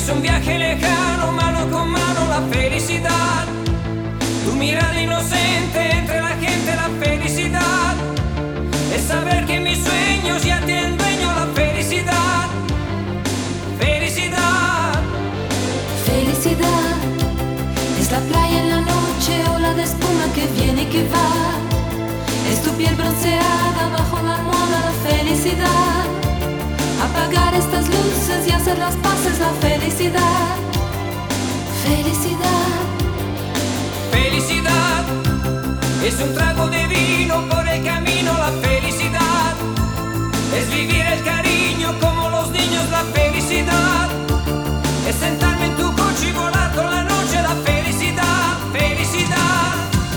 un viaje lejano, mano con mano, la felicidad. Tu mirada inocente entre la gente, la felicidad. Es saber que mis sueños ya tienen dueño, la felicidad. Felicidad. Felicidad es la playa en la noche, ola de espuma que viene y que va. Es tu piel bronceada bajo la almohada, la felicidad. Apagar estas luces y hacer las paces, la felicidad. Felicidad. Felicidad es un trago de vino por el camino, la felicidad. Es vivir el cariño como los niños, la felicidad. Es sentarme en tu coche y volar con la noche, la felicidad. Felicidad.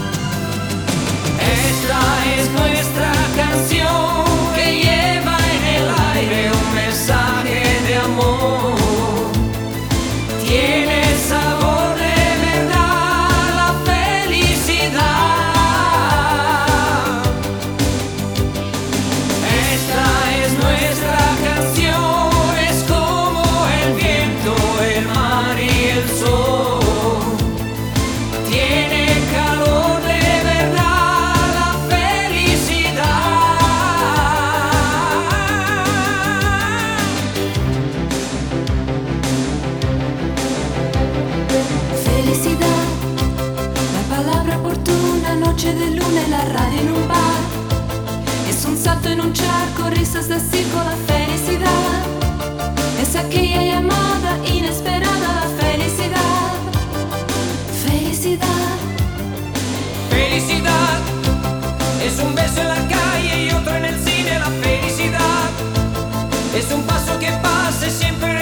Esta es nuestra canción que lleva en el aire un mensaje de amor. Tiene sabor de verdad la felicidad. Esta es nuestra canción, es como el viento, el mar y el sol. Tiene calor de verdad la Felicidad, la palabra oportuna, noche de luna en la radio en un bar. Es un salto en un charco, risas de circo, la felicidad. Es aquella llamada inesperada, la felicidad. Felicidad. Felicidad es un beso en la calle y otro en el cine, la felicidad. Es un paso que pase siempre